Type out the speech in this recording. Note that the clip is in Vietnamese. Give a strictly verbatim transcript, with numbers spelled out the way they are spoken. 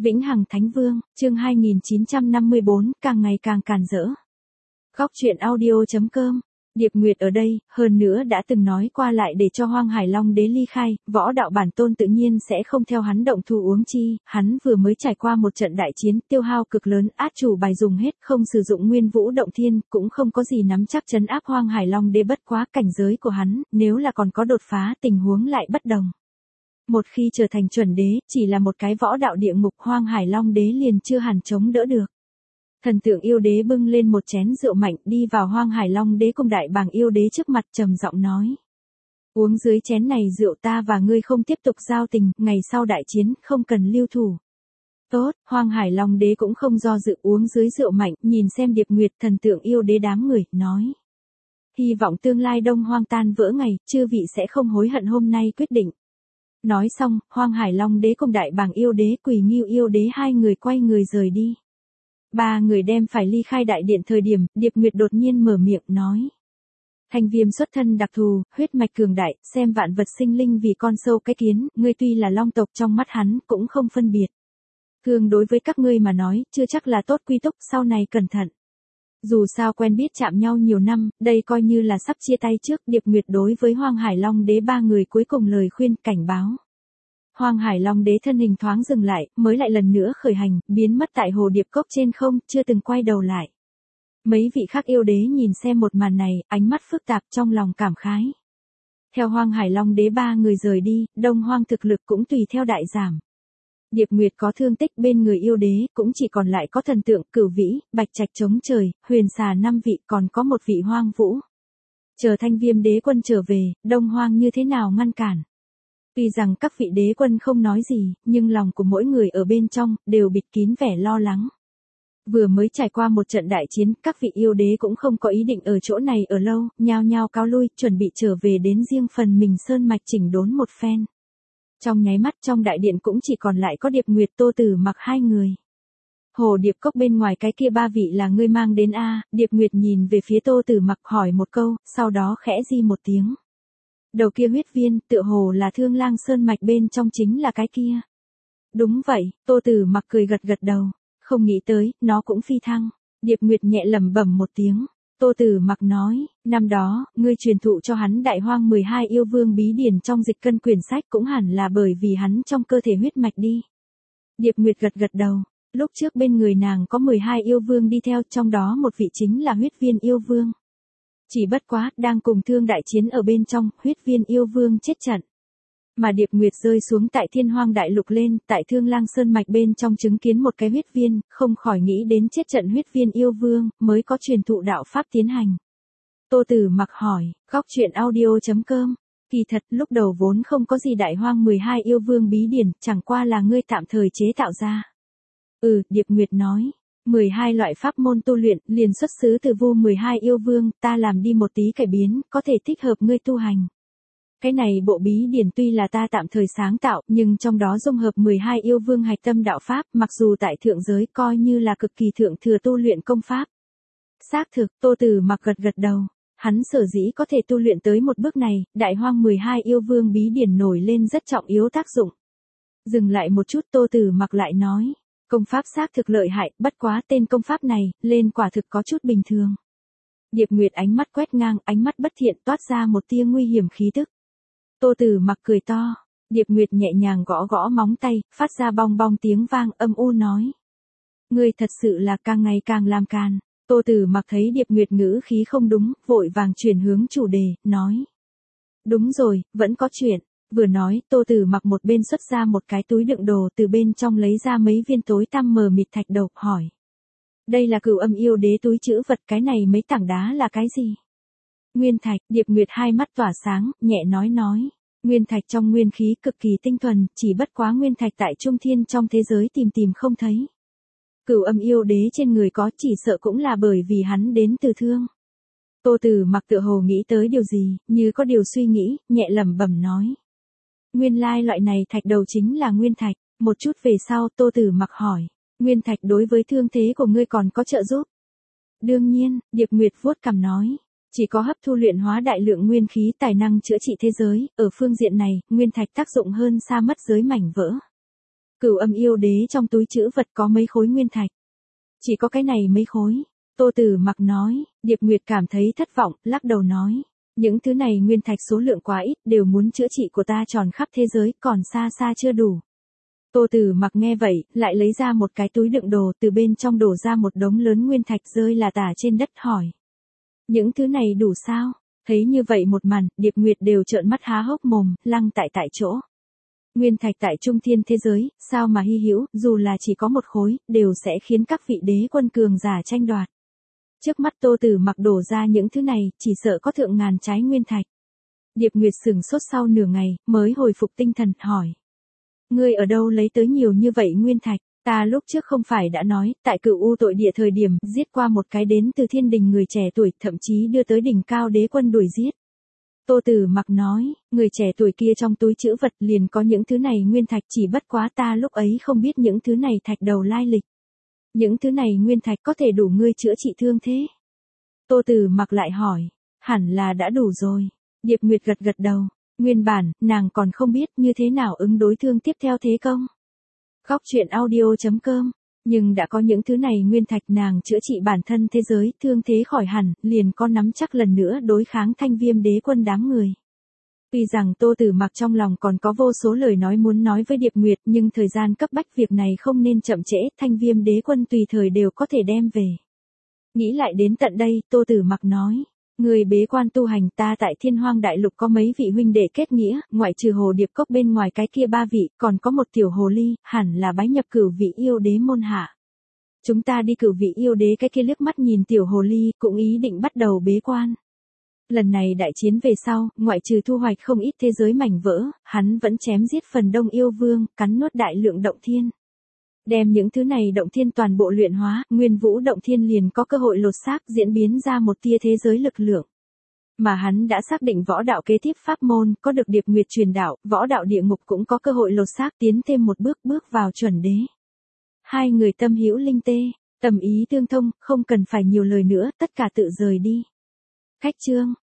Vĩnh Hằng Thánh Vương, chương hai nghìn chín trăm năm mươi bốn, càng ngày càng càn rỡ. Góc truyện audio chấm com. Điệp Nguyệt ở đây, hơn nữa đã từng nói qua lại để cho Hoang Hải Long Đế ly khai, võ đạo bản tôn tự nhiên sẽ không theo hắn động thủ uống chi, hắn vừa mới trải qua một trận đại chiến, tiêu hao cực lớn, át chủ bài dùng hết, không sử dụng Nguyên Vũ Động Thiên, cũng không có gì nắm chắc trấn áp Hoang Hải Long Đế, bất quá cảnh giới của hắn, nếu là còn có đột phá, tình huống lại bất đồng. Một khi trở thành chuẩn đế, chỉ là một cái võ đạo địa ngục, Hoang Hải Long Đế liền chưa hẳn chống đỡ được. Thần tượng yêu đế bưng lên một chén rượu mạnh, đi vào Hoang Hải Long Đế cùng đại bàng yêu đế trước mặt, trầm giọng nói: uống dưới chén này rượu, ta và ngươi không tiếp tục giao tình, ngày sau đại chiến, không cần lưu thủ. Tốt, Hoang Hải Long Đế cũng không do dự, uống dưới rượu mạnh, nhìn xem Điệp Nguyệt, thần tượng yêu đế đám người, nói: hy vọng tương lai Đông Hoang tan vỡ ngày, chư vị sẽ không hối hận hôm nay quyết định. Nói xong, Hoang Hải Long Đế cùng đại bàng yêu đế, Quỳ Ngưu yêu đế hai người quay người rời đi. Ba người đem phải ly khai đại điện thời điểm, Điệp Nguyệt đột nhiên mở miệng nói: Thanh Viêm xuất thân đặc thù, huyết mạch cường đại, xem vạn vật sinh linh vì con sâu cái kiến, ngươi tuy là long tộc, trong mắt hắn cũng không phân biệt. Thường đối với các ngươi mà nói, chưa chắc là tốt quy túc, sau này cẩn thận. Dù sao quen biết chạm nhau nhiều năm, đây coi như là sắp chia tay trước. Điệp Nguyệt đối với Hoang Hải Long Đế ba người cuối cùng lời khuyên, cảnh báo. Hoang Hải Long Đế thân hình thoáng dừng lại, mới lại lần nữa khởi hành, biến mất tại hồ điệp cốc trên không, chưa từng quay đầu lại. Mấy vị khác yêu đế nhìn xem một màn này, ánh mắt phức tạp, trong lòng cảm khái. Theo Hoang Hải Long Đế ba người rời đi, Đông Hoang thực lực cũng tùy theo đại giảm. Điệp Nguyệt có thương tích, bên người yêu đế, cũng chỉ còn lại có thần tượng, Cửu Vĩ, Bạch Trạch chống trời, Huyền Xà năm vị, còn có một vị Hoang Vũ. Chờ Thanh Viêm đế quân trở về, Đông Hoang như thế nào ngăn cản? Tuy rằng các vị đế quân không nói gì, nhưng lòng của mỗi người ở bên trong, đều bịt kín vẻ lo lắng. Vừa mới trải qua một trận đại chiến, các vị yêu đế cũng không có ý định ở chỗ này ở lâu, nhao nhao cáo lui, chuẩn bị trở về đến riêng phần mình sơn mạch chỉnh đốn một phen. Trong nháy mắt, trong đại điện cũng chỉ còn lại có Điệp Nguyệt, Tô Tử Mặc hai người. Hồ điệp cốc bên ngoài cái kia ba vị là ngươi mang đến a? Điệp Nguyệt nhìn về phía Tô Tử Mặc hỏi một câu, sau đó khẽ di một tiếng. Đầu kia huyết viên, tựa hồ là Thương Lang sơn mạch bên trong chính là cái kia. Đúng vậy, Tô Tử Mặc cười gật gật đầu, không nghĩ tới, nó cũng phi thăng. Điệp Nguyệt nhẹ lẩm bẩm một tiếng. Tô Tử Mặc nói, năm đó, ngươi truyền thụ cho hắn Đại Hoang mười hai yêu vương bí điển trong dịch cân quyển sách, cũng hẳn là bởi vì hắn trong cơ thể huyết mạch đi. Điệp Nguyệt gật gật đầu, lúc trước bên người nàng có mười hai yêu vương đi theo, trong đó một vị chính là huyết viên yêu vương. Chỉ bất quá, đang cùng thương đại chiến ở bên trong, huyết viên yêu vương chết trận. Mà Điệp Nguyệt rơi xuống tại Thiên Hoang đại lục lên, tại Thương Lang sơn mạch bên trong chứng kiến một cái huyết viên, không khỏi nghĩ đến chết trận huyết viên yêu vương, mới có truyền thụ đạo pháp tiến hành. Tô Tử Mặc hỏi, góc truyện audio chấm com. Kỳ thật, lúc đầu vốn không có gì Đại Hoang mười hai yêu vương bí điển, chẳng qua là ngươi tạm thời chế tạo ra. Ừ, Điệp Nguyệt nói. mười hai loại pháp môn tu luyện, liền xuất xứ từ Vu mười hai yêu vương, ta làm đi một tí cải biến, có thể thích hợp ngươi tu hành. Cái này bộ bí điển tuy là ta tạm thời sáng tạo, nhưng trong đó dung hợp mười hai yêu vương hạch tâm đạo pháp, mặc dù tại thượng giới coi như là cực kỳ thượng thừa tu luyện công pháp. Xác thực, Tô Tử Mặc gật gật đầu, hắn sở dĩ có thể tu luyện tới một bước này, Đại Hoang mười hai yêu vương bí điển nổi lên rất trọng yếu tác dụng. Dừng lại một chút, Tô Tử Mặc lại nói, công pháp xác thực lợi hại, bất quá tên công pháp này, lên quả thực có chút bình thường. Điệp Nguyệt ánh mắt quét ngang, ánh mắt bất thiện, toát ra một tia nguy hiểm khí tức. Tô Tử Mặc cười to, Điệp Nguyệt nhẹ nhàng gõ gõ móng tay, phát ra bong bong tiếng vang, âm u nói. Ngươi thật sự là càng ngày càng làm càn. Tô Tử Mặc thấy Điệp Nguyệt ngữ khí không đúng, vội vàng chuyển hướng chủ đề, nói. Đúng rồi, vẫn có chuyện. Vừa nói, Tô Tử Mặc một bên xuất ra một cái túi đựng đồ, từ bên trong lấy ra mấy viên tối tăm mờ mịt thạch đầu, hỏi. Đây là Cửu Âm yêu đế túi trữ vật, cái này mấy tảng đá là cái gì? Nguyên thạch. Điệp Nguyệt hai mắt tỏa sáng, nhẹ nói nói. Nguyên thạch trong nguyên khí cực kỳ tinh thuần, chỉ bất quá nguyên thạch tại Trung Thiên trong thế giới tìm tìm không thấy. Cửu Âm yêu đế trên người có, chỉ sợ cũng là bởi vì hắn đến từ thương. Tô Tử Mặc tựa hồ nghĩ tới điều gì, như có điều suy nghĩ, nhẹ lẩm bẩm nói. Nguyên lai loại này thạch đầu chính là nguyên thạch. Một chút về sau, Tô Tử Mặc hỏi. Nguyên thạch đối với thương thế của ngươi còn có trợ giúp? Đương nhiên, Điệp Nguyệt vuốt cằm nói. Chỉ có hấp thu luyện hóa đại lượng nguyên khí tài năng chữa trị thế giới, ở phương diện này, nguyên thạch tác dụng hơn xa mất giới mảnh vỡ. Cửu Âm yêu đế trong túi trữ vật có mấy khối nguyên thạch. Chỉ có cái này mấy khối. Tô Tử Mặc nói, Điệp Nguyệt cảm thấy thất vọng, lắc đầu nói. Những thứ này nguyên thạch số lượng quá ít, đều muốn chữa trị của ta tròn khắp thế giới, còn xa xa chưa đủ. Tô Tử Mặc nghe vậy, lại lấy ra một cái túi đựng đồ, từ bên trong đổ ra một đống lớn nguyên thạch rơi là tả trên đất hỏi. Những thứ này đủ sao? Thấy như vậy một màn, Điệp Nguyệt đều trợn mắt há hốc mồm, lăng tại tại chỗ. Nguyên thạch tại trung thiên thế giới, sao mà hy hữu, dù là chỉ có một khối, đều sẽ khiến các vị đế quân cường giả tranh đoạt. Trước mắt Tô Tử Mặc đổ ra những thứ này, chỉ sợ có thượng ngàn trái nguyên thạch. Điệp Nguyệt sửng sốt sau nửa ngày, mới hồi phục tinh thần, hỏi. Ngươi ở đâu lấy tới nhiều như vậy nguyên thạch? Ta lúc trước không phải đã nói, tại Cửu U tội địa thời điểm, giết qua một cái đến từ thiên đình người trẻ tuổi, thậm chí đưa tới đỉnh cao đế quân đuổi giết. Tô Tử Mặc nói, người trẻ tuổi kia trong túi trữ vật liền có những thứ này nguyên thạch, chỉ bất quá ta lúc ấy không biết những thứ này thạch đầu lai lịch. Những thứ này nguyên thạch có thể đủ ngươi chữa trị thương thế. Tô Tử Mặc lại hỏi, hẳn là đã đủ rồi. Điệp Nguyệt gật gật đầu, nguyên bản, nàng còn không biết như thế nào ứng đối thương tiếp theo thế công. Góc truyện audio chấm com, nhưng đã có những thứ này nguyên thạch, nàng chữa trị bản thân thế giới, thương thế khỏi hẳn, liền có nắm chắc lần nữa đối kháng Thanh Viêm đế quân đám người. Tuy rằng Tô Tử Mặc trong lòng còn có vô số lời nói muốn nói với Điệp Nguyệt, nhưng thời gian cấp bách việc này không nên chậm trễ, Thanh Viêm đế quân tùy thời đều có thể đem về. Nghĩ lại đến tận đây, Tô Tử Mặc nói, người bế quan tu hành, ta tại Thiên Hoang Đại Lục có mấy vị huynh đệ kết nghĩa, ngoại trừ Hồ Điệp Cốc bên ngoài cái kia ba vị, còn có một tiểu hồ ly, hẳn là bái nhập Cửu Vị yêu đế môn hạ. Chúng ta đi Cửu Vị yêu đế, cái kia liếc mắt nhìn tiểu hồ ly, cũng ý định bắt đầu bế quan. Lần này đại chiến về sau, ngoại trừ thu hoạch không ít thế giới mảnh vỡ, hắn vẫn chém giết phần đông yêu vương, cắn nuốt đại lượng động thiên. Đem những thứ này động thiên toàn bộ luyện hóa, Nguyên Vũ động thiên liền có cơ hội lột xác, diễn biến ra một tia thế giới lực lượng. Mà hắn đã xác định võ đạo kế tiếp pháp môn, có được Điệp Nguyệt truyền đạo, võ đạo địa ngục cũng có cơ hội lột xác, tiến thêm một bước, bước vào chuẩn đế. Hai người tâm hữu linh tê, tầm ý tương thông, không cần phải nhiều lời nữa, tất cả tự rời đi. Khách chương